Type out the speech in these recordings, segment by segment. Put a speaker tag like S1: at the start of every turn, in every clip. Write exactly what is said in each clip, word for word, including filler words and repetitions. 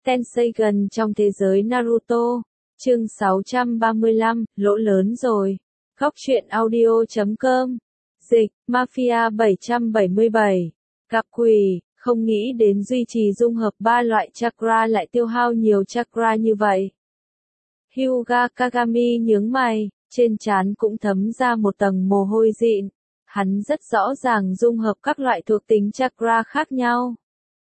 S1: Tenseigan trong thế giới Naruto. Chương sáu trăm ba mươi lăm, lỗ lớn rồi. Góc truyện audio chấm com. Dịch, Mafia bảy trăm bảy mươi bảy. Gặp quỷ, không nghĩ đến duy trì dung hợp ba loại chakra lại tiêu hao nhiều chakra như vậy. Hyuga Kagami nhướng mày, trên trán cũng thấm ra một tầng mồ hôi dịn. Hắn rất rõ ràng dung hợp các loại thuộc tính chakra khác nhau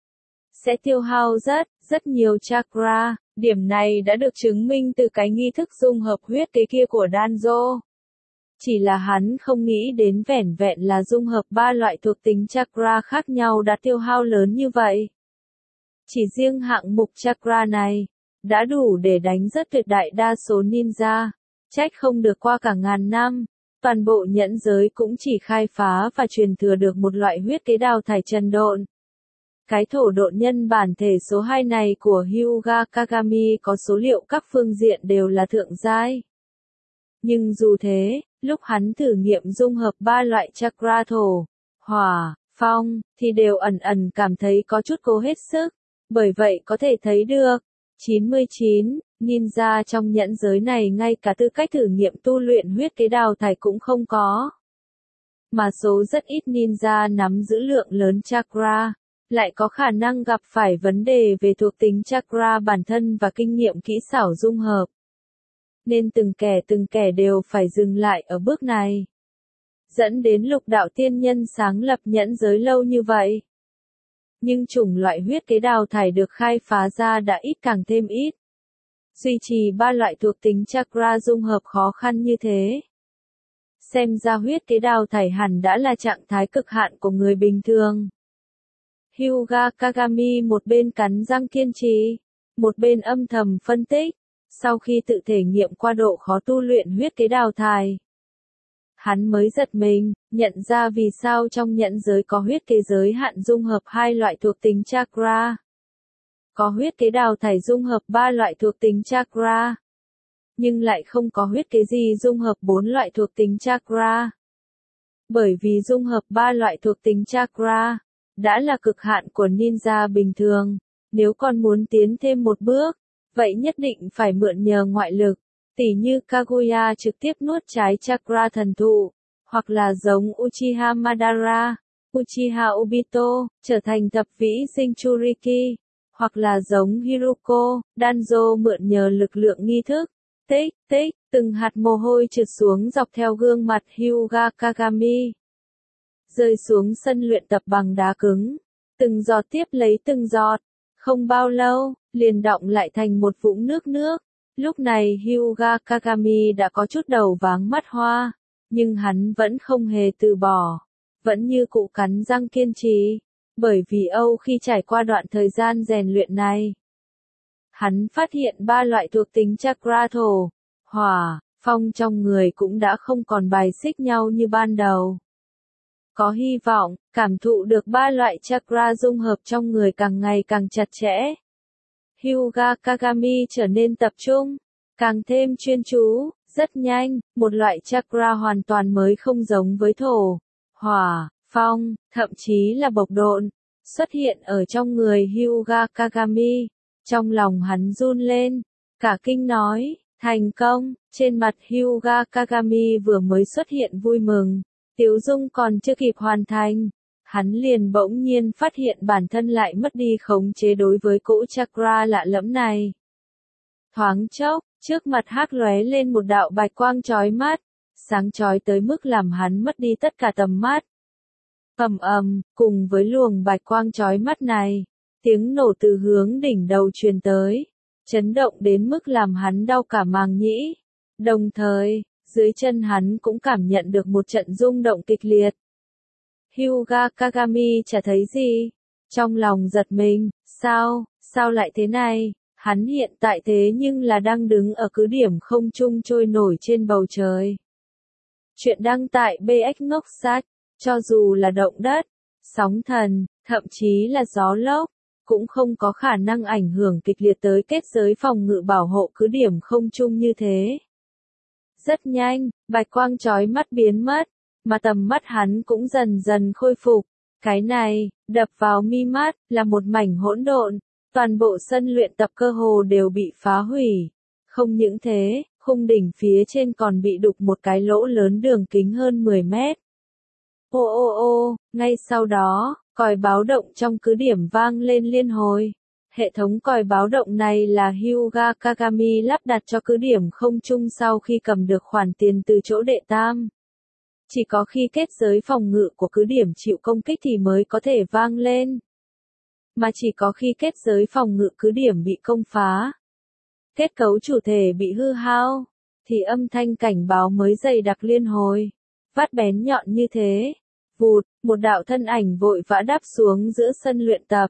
S1: sẽ tiêu hao rất, rất nhiều chakra. Điểm này đã được chứng minh từ cái nghi thức dung hợp huyết kế kia của Danzo. Chỉ là hắn không nghĩ đến vẻn vẹn là dung hợp ba loại thuộc tính chakra khác nhau đã tiêu hao lớn như vậy. Chỉ riêng hạng mục chakra này đã đủ để đánh rất tuyệt đại đa số ninja. Trách không được qua cả ngàn năm, toàn bộ nhẫn giới cũng chỉ khai phá và truyền thừa được một loại huyết kế đào thải trần độn. Cái thổ độn nhân bản thể số hai này của Hyuga Kagami có số liệu các phương diện đều là thượng giai. Nhưng dù thế, lúc hắn thử nghiệm dung hợp ba loại chakra thổ, hỏa, phong, thì đều ẩn ẩn cảm thấy có chút cố hết sức. Bởi vậy có thể thấy được, chín mươi chín, ninja trong nhẫn giới này ngay cả tư cách thử nghiệm tu luyện huyết kế đào thải cũng không có. Mà số rất ít ninja nắm giữ lượng lớn chakra lại có khả năng gặp phải vấn đề về thuộc tính chakra bản thân và kinh nghiệm kỹ xảo dung hợp. Nên từng kẻ từng kẻ đều phải dừng lại ở bước này. Dẫn đến lục đạo tiên nhân sáng lập nhẫn giới lâu như vậy. Nhưng chủng loại huyết kế đào thải được khai phá ra đã ít càng thêm ít. Duy trì ba loại thuộc tính chakra dung hợp khó khăn như thế. Xem ra huyết kế đào thải hẳn đã là trạng thái cực hạn của người bình thường. Hyuga Kagami một bên cắn răng kiên trì, một bên âm thầm phân tích, sau khi tự thể nghiệm qua độ khó tu luyện huyết kế đào thải. Hắn mới giật mình, nhận ra vì sao trong nhẫn giới có huyết kế giới hạn dung hợp hai loại thuộc tính chakra. Có huyết kế đào thải dung hợp ba loại thuộc tính chakra. Nhưng lại không có huyết kế gì dung hợp bốn loại thuộc tính chakra. Bởi vì dung hợp ba loại thuộc tính chakra đã là cực hạn của ninja bình thường, nếu còn muốn tiến thêm một bước, vậy nhất định phải mượn nhờ ngoại lực, tỉ như Kaguya trực tiếp nuốt trái chakra thần thụ, hoặc là giống Uchiha Madara, Uchiha Obito, trở thành thập vĩ Jinchuriki, hoặc là giống Hiruko, Danzo mượn nhờ lực lượng nghi thức. Tích, tích, từng hạt mồ hôi trượt xuống dọc theo gương mặt Hyuga Kagami. Rơi xuống sân luyện tập bằng đá cứng, từng giọt tiếp lấy từng giọt, không bao lâu, liền đọng lại thành một vũng nước nước. Lúc này Hyuga Kagami đã có chút đầu váng mắt hoa, nhưng hắn vẫn không hề từ bỏ, vẫn như cũ cắn răng kiên trì, bởi vì Âu khi trải qua đoạn thời gian rèn luyện này, hắn phát hiện ba loại thuộc tính chakra thổ, hỏa, phong trong người cũng đã không còn bài xích nhau như ban đầu. Có hy vọng, cảm thụ được ba loại chakra dung hợp trong người càng ngày càng chặt chẽ. Hyuga Kagami trở nên tập trung, càng thêm chuyên chú, rất nhanh, một loại chakra hoàn toàn mới không giống với thổ, hỏa, phong, thậm chí là bộc độn, xuất hiện ở trong người Hyuga Kagami. Trong lòng hắn run lên, cả kinh nói, thành công, trên mặt Hyuga Kagami vừa mới xuất hiện vui mừng. Tiếu dung còn chưa kịp hoàn thành, hắn liền bỗng nhiên phát hiện bản thân lại mất đi khống chế đối với cỗ chakra lạ lẫm này. Thoáng chốc, trước mặt hắc lóe lên một đạo bạch quang chói mắt, sáng chói tới mức làm hắn mất đi tất cả tầm mắt. Ầm ầm, cùng với luồng bạch quang chói mắt này, tiếng nổ từ hướng đỉnh đầu truyền tới, chấn động đến mức làm hắn đau cả màng nhĩ. Đồng thời, dưới chân hắn cũng cảm nhận được một trận rung động kịch liệt. Hyuga Kagami chả thấy gì. Trong lòng giật mình, sao, sao lại thế này? Hắn hiện tại thế nhưng là đang đứng ở cứ điểm không trung trôi nổi trên bầu trời. Chuyện đăng tại bê ếch ngốc sách, cho dù là động đất, sóng thần, thậm chí là gió lốc, cũng không có khả năng ảnh hưởng kịch liệt tới kết giới phòng ngự bảo hộ cứ điểm không trung như thế. Rất nhanh, bạch quang chói mắt biến mất, mà tầm mắt hắn cũng dần dần khôi phục. Cái này, đập vào mi mắt, là một mảnh hỗn độn, Toàn bộ sân luyện tập cơ hồ đều bị phá hủy. Không những thế, khung đỉnh phía trên còn bị đục một cái lỗ lớn đường kính hơn mười mét. Ô ô ô, ngay sau đó, còi báo động trong cứ điểm vang lên liên hồi. Hệ thống còi báo động này là Hyuga Kagami lắp đặt cho cứ điểm không trung sau khi cầm được khoản tiền từ chỗ đệ tam. Chỉ có khi kết giới phòng ngự của cứ điểm chịu công kích thì mới có thể vang lên. Mà chỉ có khi kết giới phòng ngự cứ điểm bị công phá, kết cấu chủ thể bị hư hao, thì âm thanh cảnh báo mới dày đặc liên hồi. Vắt bén nhọn như thế. Vụt, một đạo thân ảnh vội vã đáp xuống giữa sân luyện tập.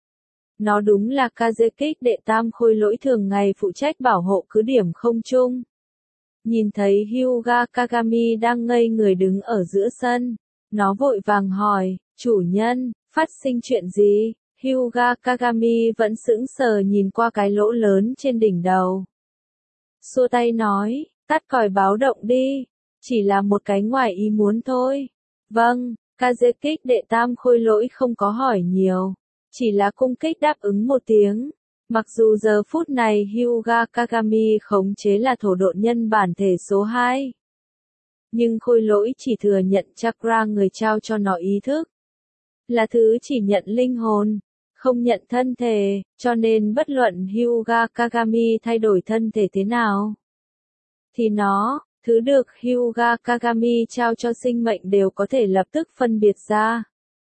S1: Nó đúng là Kazekik đệ tam khôi lỗi thường ngày phụ trách bảo hộ cứ điểm không trung. Nhìn thấy Hyuga Kagami đang ngây người đứng ở giữa sân, nó vội vàng hỏi, chủ nhân, phát sinh chuyện gì? Hyuga Kagami vẫn sững sờ nhìn qua cái lỗ lớn trên đỉnh đầu. Xua tay nói, tắt còi báo động đi, chỉ là một cái ngoài ý muốn thôi. Vâng, Kazekik đệ tam khôi lỗi không có hỏi nhiều, chỉ là cung kích đáp ứng một tiếng. Mặc dù giờ phút này Hyuga Kagami khống chế là thổ độn nhân bản thể số hai. Nhưng khôi lỗi chỉ thừa nhận chakra người trao cho nó ý thức. Là thứ chỉ nhận linh hồn, không nhận thân thể, cho nên bất luận Hyuga Kagami thay đổi thân thể thế nào, thì nó, thứ được Hyuga Kagami trao cho sinh mệnh đều có thể lập tức phân biệt ra.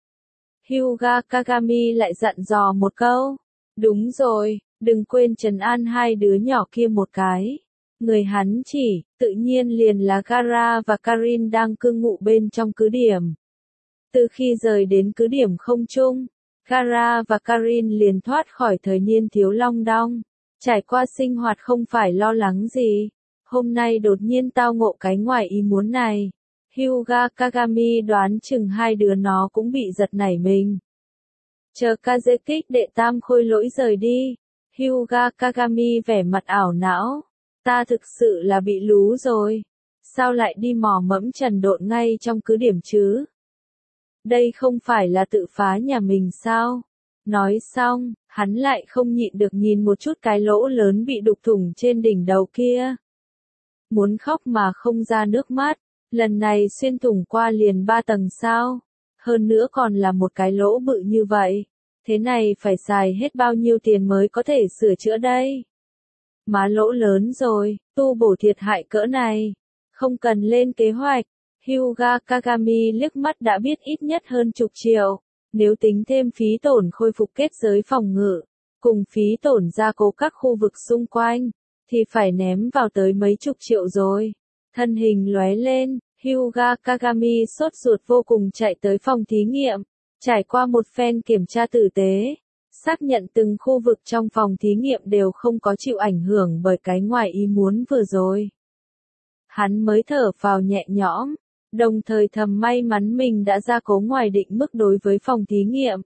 S1: Hyuga Kagami lại dặn dò một câu. Đúng rồi, đừng quên trấn an hai đứa nhỏ kia một cái. Người hắn chỉ, tự nhiên liền là Gaara và Karin đang cư ngụ bên trong cứ điểm. Từ khi rời đến cứ điểm không trung, Gaara và Karin liền thoát khỏi thời niên thiếu long đong. Trải qua sinh hoạt không phải lo lắng gì. Hôm nay đột nhiên tao ngộ cái ngoài ý muốn này. Hyuga Kagami đoán chừng hai đứa nó cũng bị giật nảy mình. Chờ Kazekik đệ tam khôi lỗi rời đi, Hyuga Kagami vẻ mặt ảo não. Ta thực sự là bị lú rồi. Sao lại đi mò mẫm trần độn ngay trong cứ điểm chứ? Đây không phải là tự phá nhà mình sao? Nói xong, hắn lại không nhịn được nhìn một chút cái lỗ lớn bị đục thủng trên đỉnh đầu kia. Muốn khóc mà không ra nước mắt, lần này xuyên thủng qua liền ba tầng sao? Hơn nữa còn là một cái lỗ bự như vậy. Thế này phải xài hết bao nhiêu tiền mới có thể sửa chữa đây? Má lỗ lớn rồi, tu bổ thiệt hại cỡ này. Không cần lên kế hoạch. Hyuga Kagami liếc mắt đã biết ít nhất hơn chục triệu. Nếu tính thêm phí tổn khôi phục kết giới phòng ngự, cùng phí tổn gia cố các khu vực xung quanh, thì phải ném vào tới mấy chục triệu rồi. Thân hình lóe lên, Hyuga Kagami sốt ruột vô cùng chạy tới phòng thí nghiệm. Trải qua một phen kiểm tra tử tế, xác nhận từng khu vực trong phòng thí nghiệm đều không có chịu ảnh hưởng bởi cái ngoài ý muốn vừa rồi. Hắn mới thở phào nhẹ nhõm, đồng thời thầm may mắn mình đã gia cố ngoài định mức đối với phòng thí nghiệm.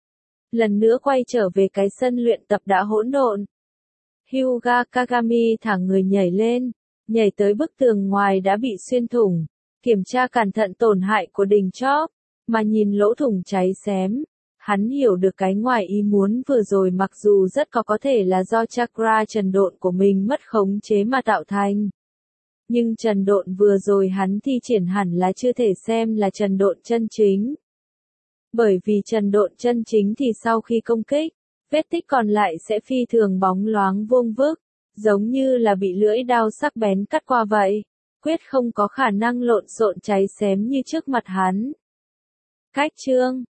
S1: Lần nữa quay trở về cái sân luyện tập đã hỗn độn. Hyuga Kagami thả người nhảy lên, nhảy tới bức tường ngoài đã bị xuyên thủng, kiểm tra cẩn thận tổn hại của đỉnh chóp. Mà nhìn lỗ thủng cháy xém, hắn hiểu được cái ngoài ý muốn vừa rồi mặc dù rất có có thể là do chakra trần độn của mình mất khống chế mà tạo thành. Nhưng trần độn vừa rồi hắn thi triển hẳn là chưa thể xem là trần độn chân chính. Bởi vì trần độn chân chính thì sau khi công kích, vết tích còn lại sẽ phi thường bóng loáng vuông vức, giống như là bị lưỡi dao sắc bén cắt qua vậy, quyết không có khả năng lộn xộn cháy xém như trước mặt hắn. Cách chương